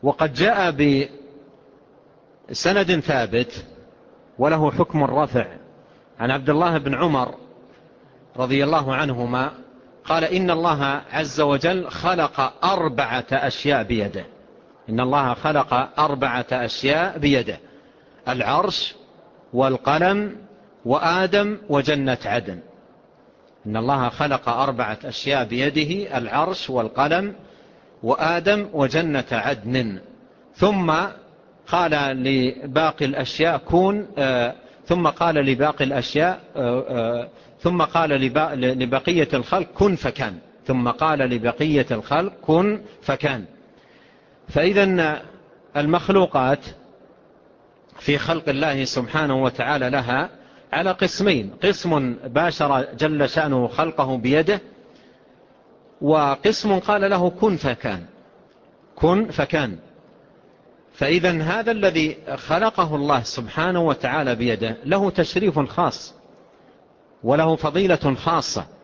وقد جاء بسند ثابت وله حكم الرفع عن عبد الله بن عمر رضي الله عنهما قال إن الله عز وجل خلق 4 أشياء بيده. إن الله خلق 4 أشياء بيده: العرش والقلم وآدم وجنة عدن. إن الله خلق 4 أشياء بيده: العرش والقلم وآدم وجنة عدن. ثم قال لباقي الأشياء كون، ثم قال لباقي الأشياء، ثم قال لبقية الخلق كن فكان. ثم قال لبقية الخلق كن فكان. فإذا المخلوقات في خلق الله سبحانه وتعالى لها على قسمين: قسم باشر جل شأنه خلقه بيده، وقسم قال له كن فكان. كن فكان. فإذا هذا الذي خلقه الله سبحانه وتعالى بيده له تشريف خاص وله فضيلة خاصة،